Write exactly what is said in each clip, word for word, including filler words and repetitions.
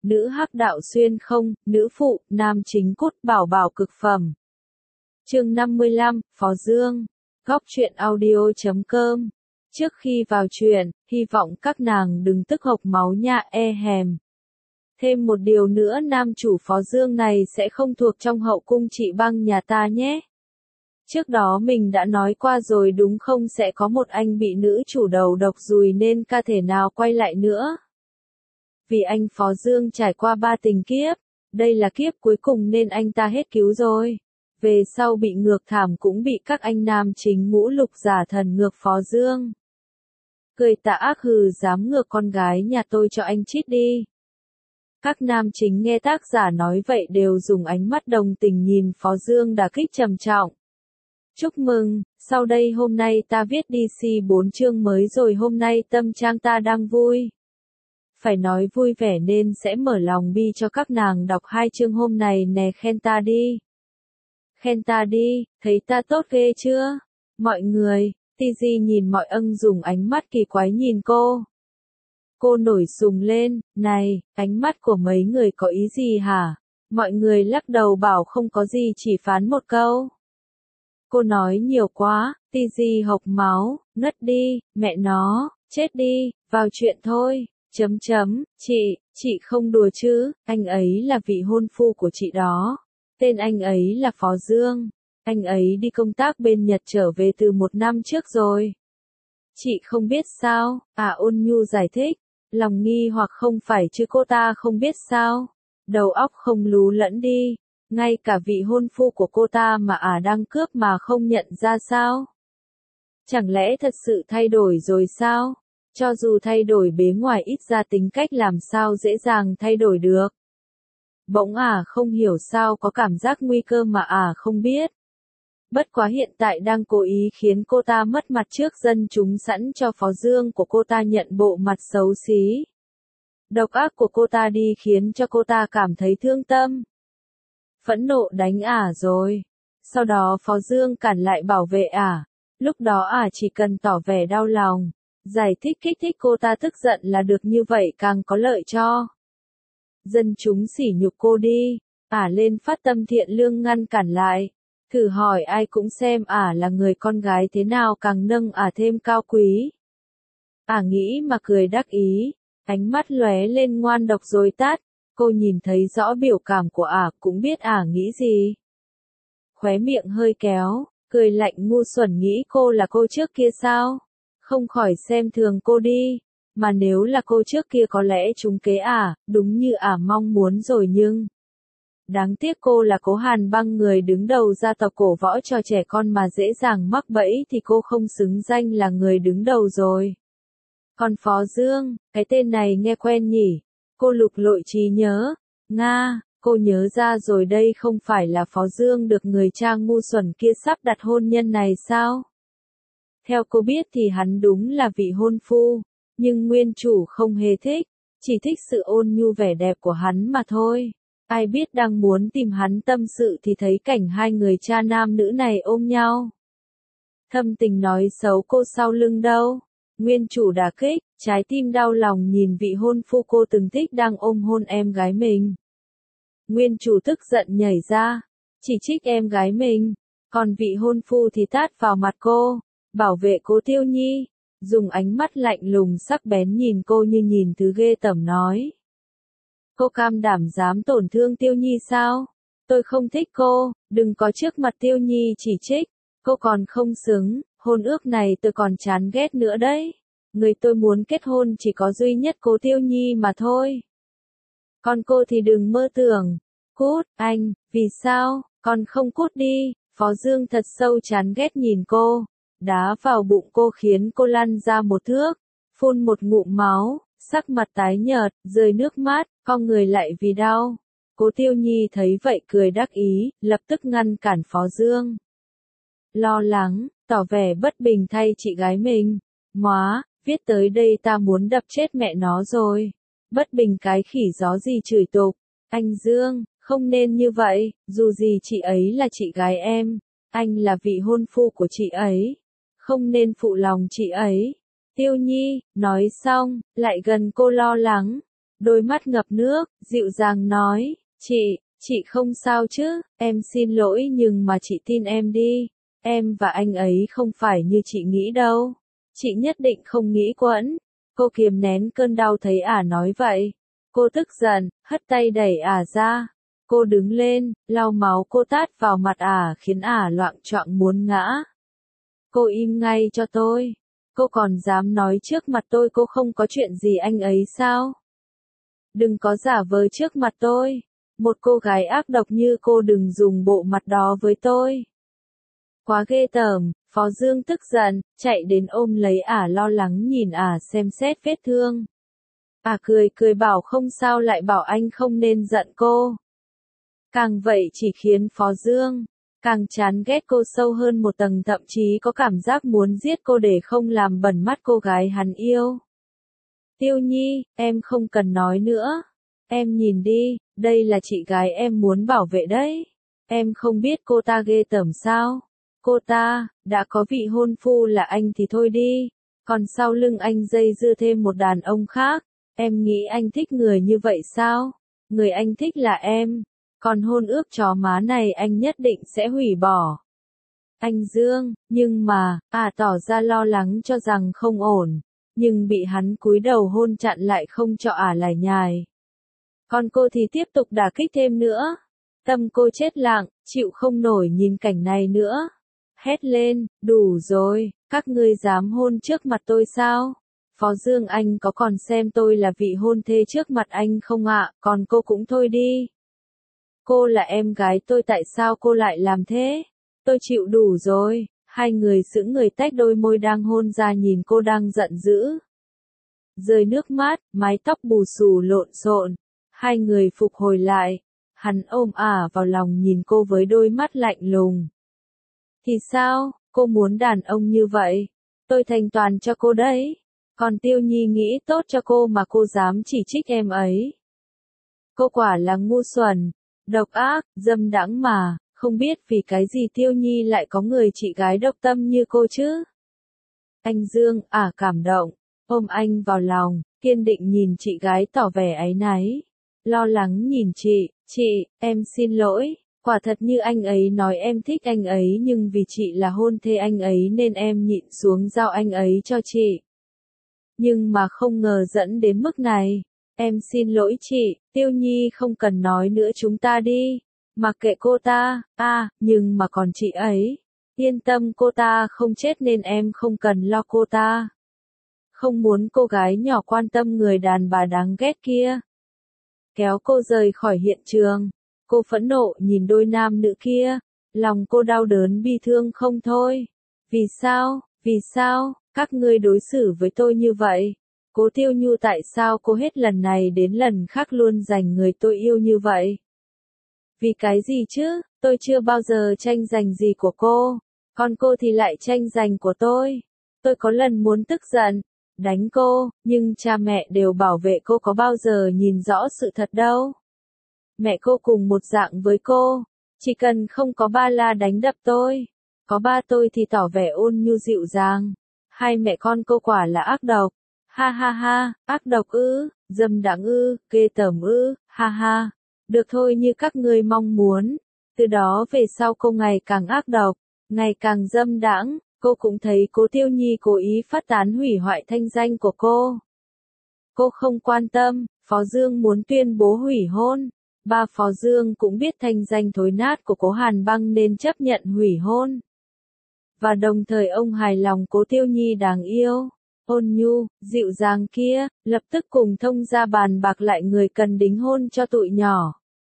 nữ hắc đạo xuyên không, nữ phụ, nam chính cốt bảo bảo cực phẩm. Chương năm mươi lăm, Phó Dương. Góc truyện audio chấm com. Trước khi vào truyện, hy vọng các nàng đừng tức hộc máu nha e hèm. Thêm một điều nữa, nam chủ Phó Dương này sẽ không thuộc trong hậu cung chị băng nhà ta nhé. Trước đó mình đã nói qua rồi đúng không, sẽ có một anh bị nữ chủ đầu độc dùi nên ca thể nào quay lại nữa. Vì anh Phó Dương trải qua ba tình kiếp, đây là kiếp cuối cùng nên anh ta hết cứu rồi. Về sau bị ngược thảm cũng bị các anh nam chính ngũ lục giả thần ngược Phó Dương. Cười tà ác hừ, dám ngược con gái nhà tôi cho anh chít đi. Các nam chính nghe tác giả nói vậy đều dùng ánh mắt đồng tình nhìn Phó Dương đả kích trầm trọng. Chúc mừng, sau đây hôm nay ta viết đê xê bốn chương mới rồi, hôm nay tâm trạng ta đang vui. Phải nói vui vẻ nên sẽ mở lòng bi cho các nàng đọc hai chương hôm này nè, khen ta đi. Khen ta đi, thấy ta tốt ghê chưa? Mọi người, Tiji nhìn mọi ân dùng ánh mắt kỳ quái nhìn cô. Cô nổi sùng lên, này, ánh mắt của mấy người có ý gì hả? Mọi người lắc đầu bảo không có gì, chỉ phán một câu. Cô nói nhiều quá, Tiji hộc máu, ngất đi, mẹ nó, chết đi, vào chuyện thôi, chấm chấm, chị, chị không đùa chứ, anh ấy là vị hôn phu của chị đó. Tên anh ấy là Phó Dương, anh ấy đi công tác bên Nhật trở về từ một năm trước rồi. Chị không biết sao, à Ôn Nhu giải thích, lòng nghi hoặc không phải chứ cô ta không biết sao, đầu óc không lú lẫn đi. Ngay cả vị hôn phu của cô ta mà ả à đang cướp mà không nhận ra sao? Chẳng lẽ thật sự thay đổi rồi sao? Cho dù thay đổi bề ngoài ít ra tính cách làm sao dễ dàng thay đổi được. Bỗng ả à không hiểu sao có cảm giác nguy cơ mà ả à không biết. Bất quá hiện tại đang cố ý khiến cô ta mất mặt trước dân chúng sẵn cho Phó Dương của cô ta nhận bộ mặt xấu xí. Độc ác của cô ta đi khiến cho cô ta cảm thấy thương tâm. Phẫn nộ đánh ả à rồi. Sau đó Phó Dương cản lại bảo vệ ả. À. Lúc đó ả à chỉ cần tỏ vẻ đau lòng, giải thích kích thích cô ta tức giận là được, như vậy càng có lợi cho dân chúng sỉ nhục cô đi. Ả à lên phát tâm thiện lương ngăn cản lại. Thử hỏi ai cũng xem ả à là người con gái thế nào càng nâng ả à thêm cao quý. Ả à nghĩ mà cười đắc ý, ánh mắt lóe lên ngoan độc rồi tát. Cô nhìn thấy rõ biểu cảm của ả, cũng biết ả nghĩ gì. Khóe miệng hơi kéo, cười lạnh ngu xuẩn, nghĩ cô là cô trước kia sao? Không khỏi xem thường cô đi. Mà nếu là cô trước kia có lẽ trúng kế ả, đúng như ả mong muốn rồi, nhưng đáng tiếc cô là Cố Hàn Băng, người đứng đầu gia tộc cổ võ cho trẻ con mà dễ dàng mắc bẫy, thì cô không xứng danh là người đứng đầu rồi. Còn Phó Dương, cái tên này nghe quen nhỉ? Cô lục lội trí nhớ. Nga, cô nhớ ra rồi, đây không phải là Phó Dương được người cha ngu xuẩn kia sắp đặt hôn nhân này sao? Theo cô biết thì hắn đúng là vị hôn phu, nhưng nguyên chủ không hề thích, chỉ thích sự ôn nhu vẻ đẹp của hắn mà thôi. Ai biết đang muốn tìm hắn tâm sự thì thấy cảnh hai người cha nam nữ này ôm nhau. Thâm tình nói xấu cô sau lưng đâu. Nguyên chủ đả kích, trái tim đau lòng nhìn vị hôn phu cô từng thích đang ôm hôn em gái mình. Nguyên chủ tức giận nhảy ra, chỉ trích em gái mình, còn vị hôn phu thì tát vào mặt cô, bảo vệ cô Tiêu Nhi, dùng ánh mắt lạnh lùng sắc bén nhìn cô như nhìn thứ ghê tởm nói. Cô cam đảm dám tổn thương Tiêu Nhi sao? Tôi không thích cô, đừng có trước mặt Tiêu Nhi chỉ trích, cô còn không xứng. Hôn ước này tôi còn chán ghét nữa đấy. Người tôi muốn kết hôn chỉ có duy nhất cô Tiêu Nhi mà thôi. Còn cô thì đừng mơ tưởng. Cút, anh, vì sao, còn không cút đi. Phó Dương thật sâu chán ghét nhìn cô. Đá vào bụng cô khiến cô lăn ra một thước. Phun một ngụm máu, sắc mặt tái nhợt, rơi nước mắt, cong người lại vì đau. Cô Tiêu Nhi thấy vậy cười đắc ý, lập tức ngăn cản Phó Dương. Lo lắng, tỏ vẻ bất bình thay chị gái mình. Móa, viết tới đây ta muốn đập chết mẹ nó rồi. Bất bình cái khỉ gió gì chửi tục. Anh Dương, không nên như vậy, dù gì chị ấy là chị gái em. Anh là vị hôn phu của chị ấy. Không nên phụ lòng chị ấy. Tiêu Nhi, nói xong, lại gần cô lo lắng. đôi mắt ngập nước, dịu dàng nói, chị, chị không sao chứ, em xin lỗi nhưng mà chị tin em đi, em và anh ấy không phải như chị nghĩ đâu, chị nhất định không nghĩ quẫn. Cô kiềm nén cơn đau thấy ả nói vậy. Cô tức giận, hất tay đẩy ả ra. Cô đứng lên, lau máu cô tát vào mặt ả khiến ả loạng choạng muốn ngã. Cô im ngay cho tôi. Cô còn dám nói trước mặt tôi cô không có chuyện gì anh ấy sao? Đừng có giả vờ trước mặt tôi. Một cô gái ác độc như cô đừng dùng bộ mặt đó với tôi. Quá ghê tởm, Phó Dương tức giận, chạy đến ôm lấy ả lo lắng nhìn ả xem xét vết thương. Ả cười cười bảo không sao lại bảo anh không nên giận cô. Càng vậy chỉ khiến Phó Dương càng chán ghét cô sâu hơn một tầng thậm chí có cảm giác muốn giết cô để không làm bẩn mắt cô gái hắn yêu. Tiêu Nhi, em không cần nói nữa. Em nhìn đi, đây là chị gái em muốn bảo vệ đấy. Em không biết cô ta ghê tởm sao? Cô ta, đã có vị hôn phu là anh thì thôi đi. Còn sau lưng anh dây dưa thêm một đàn ông khác. Em nghĩ anh thích người như vậy sao? Người anh thích là em. Còn hôn ước chó má này anh nhất định sẽ hủy bỏ. Anh Dương, nhưng mà, à tỏ ra lo lắng cho rằng không ổn. Nhưng bị hắn cúi đầu hôn chặn lại không cho ả lải nhải. Còn cô thì tiếp tục đả kích thêm nữa. Tâm cô chết lặng, chịu không nổi nhìn cảnh này nữa. Hét lên, đủ rồi, các ngươi dám hôn trước mặt tôi sao? Phó Dương anh có còn xem tôi là vị hôn thê trước mặt anh không ạ, còn cô cũng thôi đi. Cô là em gái tôi tại sao cô lại làm thế? Tôi chịu đủ rồi. Hai người sững người tách đôi môi đang hôn ra nhìn cô đang giận dữ. Rơi nước mắt, mái tóc bù xù lộn xộn. Hai người phục hồi lại. Hắn ôm ả vào lòng nhìn cô với đôi mắt lạnh lùng. Thì sao, cô muốn đàn ông như vậy? Tôi thành toàn cho cô đấy. Còn Tiêu Nhi nghĩ tốt cho cô mà cô dám chỉ trích em ấy. Cô quả là ngu xuẩn, độc ác, dâm đãng mà, không biết vì cái gì Tiêu Nhi lại có người chị gái độc tâm như cô chứ. Anh Dương, ả cảm động, ôm anh vào lòng, kiên định nhìn chị gái tỏ vẻ áy náy. Lo lắng nhìn chị, chị, em xin lỗi. Quả thật như anh ấy nói em thích anh ấy nhưng vì chị là hôn thê anh ấy nên em nhịn xuống giao anh ấy cho chị. Nhưng mà không ngờ dẫn đến mức này. Em xin lỗi chị, Tiêu Nhi không cần nói nữa chúng ta đi. Mặc kệ cô ta, à, nhưng mà còn chị ấy. Yên tâm cô ta không chết nên em không cần lo cô ta. Không muốn cô gái nhỏ quan tâm người đàn bà đáng ghét kia. Kéo cô rời khỏi hiện trường. Cô phẫn nộ nhìn đôi nam nữ kia, lòng cô đau đớn bi thương không thôi. Vì sao, vì sao, các ngươi đối xử với tôi như vậy? Cố Tiêu Nhu tại sao cô hết lần này đến lần khác luôn giành người tôi yêu như vậy? Vì cái gì chứ, tôi chưa bao giờ tranh giành gì của cô, còn cô thì lại tranh giành của tôi. Tôi có lần muốn tức giận, đánh cô, nhưng cha mẹ đều bảo vệ cô có bao giờ nhìn rõ sự thật đâu. Mẹ cô cùng một dạng với cô, chỉ cần không có ba la đánh đập tôi, có ba tôi thì tỏ vẻ ôn nhu dịu dàng. Hai mẹ con cô quả là ác độc. Ha ha ha, ác độc ư, dâm đãng ư, ghê tởm ư, ha ha. Được thôi như các ngươi mong muốn. Từ đó về sau cô ngày càng ác độc, ngày càng dâm đãng, cô cũng thấy Cố Tiêu Nhi cố ý phát tán hủy hoại thanh danh của cô. Cô không quan tâm, Phó Dương muốn tuyên bố hủy hôn. Ba Phó Dương cũng biết thanh danh thối nát của Cố Hàn Băng nên chấp nhận hủy hôn. Và đồng thời ông hài lòng Cố Tiêu Nhi đáng yêu, ôn nhu, dịu dàng kia, lập tức cùng thông gia bàn bạc lại người cần đính hôn cho tụi nhỏ.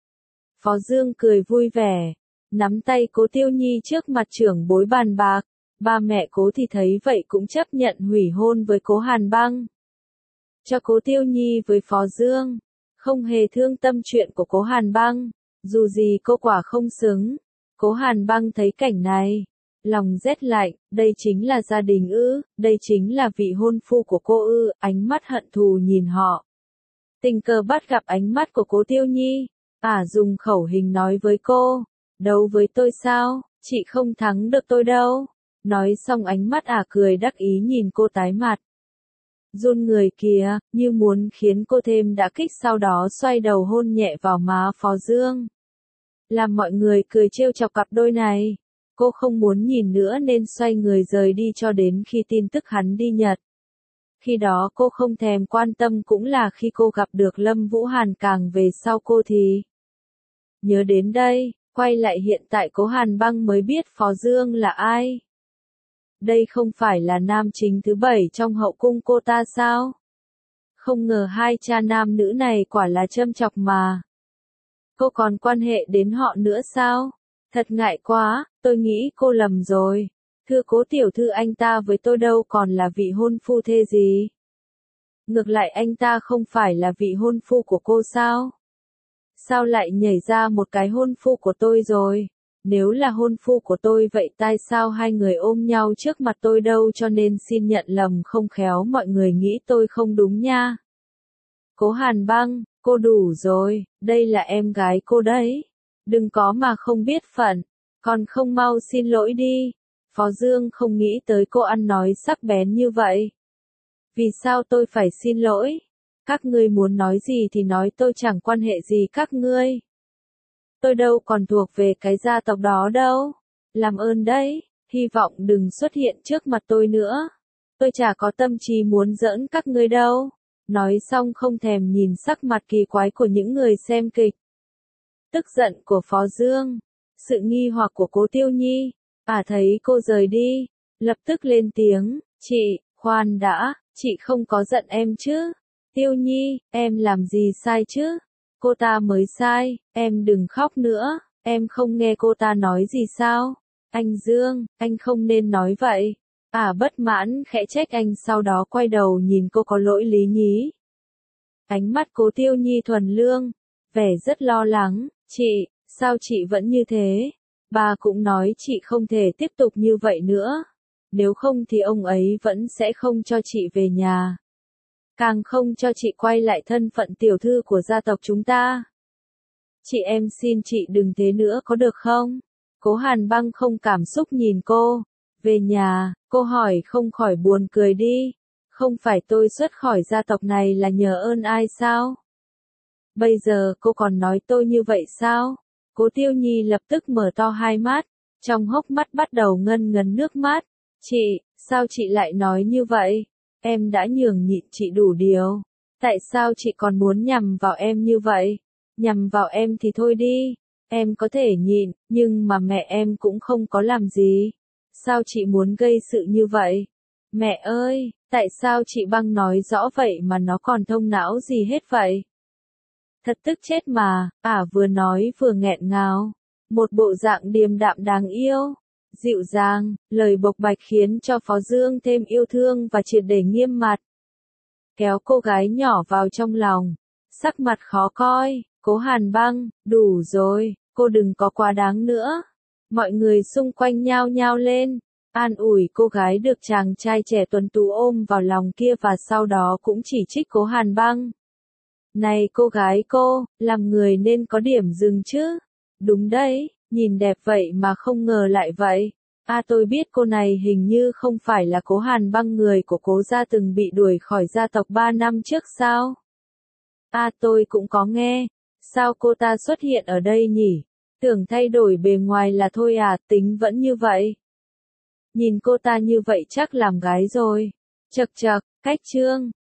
Phó Dương cười vui vẻ, nắm tay Cố Tiêu Nhi trước mặt trưởng bối bàn bạc. Ba mẹ Cố thì thấy vậy cũng chấp nhận hủy hôn với Cố Hàn Băng. Cho Cố Tiêu Nhi với Phó Dương. Không hề thương tâm chuyện của Cố Hàn Băng, dù gì cô quả không xứng. Cố Hàn Băng thấy cảnh này, lòng rét lạnh, đây chính là gia đình ư, đây chính là vị hôn phu của cô ư, ánh mắt hận thù nhìn họ. Tình cờ bắt gặp ánh mắt của Cố Tiêu Nhi, ả dùng khẩu hình nói với cô, đấu với tôi sao, chị không thắng được tôi đâu. Nói xong ánh mắt ả cười đắc ý nhìn cô tái mặt. run người kìa, như muốn khiến cô thêm đả kích, sau đó xoay đầu hôn nhẹ vào má Phó Dương. Làm mọi người cười trêu chọc cặp đôi này. Cô không muốn nhìn nữa nên xoay người rời đi cho đến khi tin tức hắn đi Nhật. Khi đó cô không thèm quan tâm, cũng là khi cô gặp được Lâm Vũ Hàn, càng về sau cô thì nhớ đến đây, quay lại hiện tại Cố Hàn Băng mới biết Phó Dương là ai. Đây không phải là nam chính thứ bảy trong hậu cung cô ta sao? Không ngờ hai cha nam nữ này quả là châm chọc mà. Cô còn quan hệ đến họ nữa sao? Thật ngại quá, tôi nghĩ cô lầm rồi. Thưa Cố tiểu thư, anh ta với tôi đâu còn là vị hôn phu thê gì. Ngược lại anh ta không phải là vị hôn phu của cô sao? Sao lại nhảy ra một cái hôn phu của tôi rồi? Nếu là hôn phu của tôi vậy tại sao hai người ôm nhau trước mặt tôi đâu, cho nên xin nhận lầm, không khéo mọi người nghĩ tôi không đúng nha. Cố Hàn Băng, cô đủ rồi, đây là em gái cô đấy. Đừng có mà không biết phận, còn không mau xin lỗi đi. Phó Dương không nghĩ tới cô ăn nói sắc bén như vậy. Vì sao tôi phải xin lỗi? Các ngươi muốn nói gì thì nói, tôi chẳng quan hệ gì các ngươi. Tôi đâu còn thuộc về cái gia tộc đó đâu. Làm ơn đấy, hy vọng đừng xuất hiện trước mặt tôi nữa. Tôi chả có tâm trí muốn giỡn các ngươi đâu. Nói xong không thèm nhìn sắc mặt kỳ quái của những người xem kịch. Tức giận của Phó Dương, sự nghi hoặc của Cố Tiêu Nhi, à thấy cô rời đi, lập tức lên tiếng, chị, khoan đã, chị không có giận em chứ? Tiêu Nhi, em làm gì sai chứ? Cô ta mới sai, em đừng khóc nữa, em không nghe cô ta nói gì sao? Anh Dương, anh không nên nói vậy. À bất mãn khẽ trách anh, sau đó quay đầu nhìn cô, có lỗi lý nhí. Ánh mắt Cố Tiêu Nhi thuần lương, vẻ rất lo lắng, chị, sao chị vẫn như thế? Bà cũng nói chị không thể tiếp tục như vậy nữa. Nếu không thì ông ấy vẫn sẽ không cho chị về nhà. Càng không cho chị quay lại thân phận tiểu thư của gia tộc chúng ta. Chị em xin chị đừng thế nữa có được không? Cố Hàn Băng không cảm xúc nhìn cô. Về nhà, cô hỏi không khỏi buồn cười đi. Không phải tôi xuất khỏi gia tộc này là nhờ ơn ai sao? Bây giờ cô còn nói tôi như vậy sao? Cố Tiêu Nhi lập tức mở to hai mắt, trong hốc mắt bắt đầu ngân ngấn nước mắt. Chị, sao chị lại nói như vậy? Em đã nhường nhịn chị đủ điều. Tại sao chị còn muốn nhằm vào em như vậy? Nhằm vào em thì thôi đi. Em có thể nhịn, nhưng mà mẹ em cũng không có làm gì. Sao chị muốn gây sự như vậy? Mẹ ơi, tại sao chị Băng nói rõ vậy mà nó còn thông não gì hết vậy? Thật tức chết mà, ả vừa nói vừa nghẹn ngào. Một bộ dạng điềm đạm đáng yêu, dịu dàng, lời bộc bạch khiến cho Phó Dương thêm yêu thương và triệt để nghiêm mặt. Kéo cô gái nhỏ vào trong lòng, sắc mặt khó coi, Cố Hàn Băng, đủ rồi, cô đừng có quá đáng nữa. Mọi người xung quanh nhao nhao lên, an ủi cô gái được chàng trai trẻ tuấn tú ôm vào lòng kia, và sau đó cũng chỉ trích Cố Hàn Băng. Này cô gái cô, làm người nên có điểm dừng chứ. Đúng đấy, nhìn đẹp vậy mà không ngờ lại vậy. À tôi biết cô này hình như không phải là Cố Hàn Băng, người của Cố gia từng bị đuổi khỏi gia tộc ba năm trước sao? À tôi cũng có nghe. Sao cô ta xuất hiện ở đây nhỉ? Tưởng thay đổi bề ngoài là thôi à, tính vẫn như vậy. Nhìn cô ta như vậy chắc làm gái rồi. Chậc chậc, cách chương.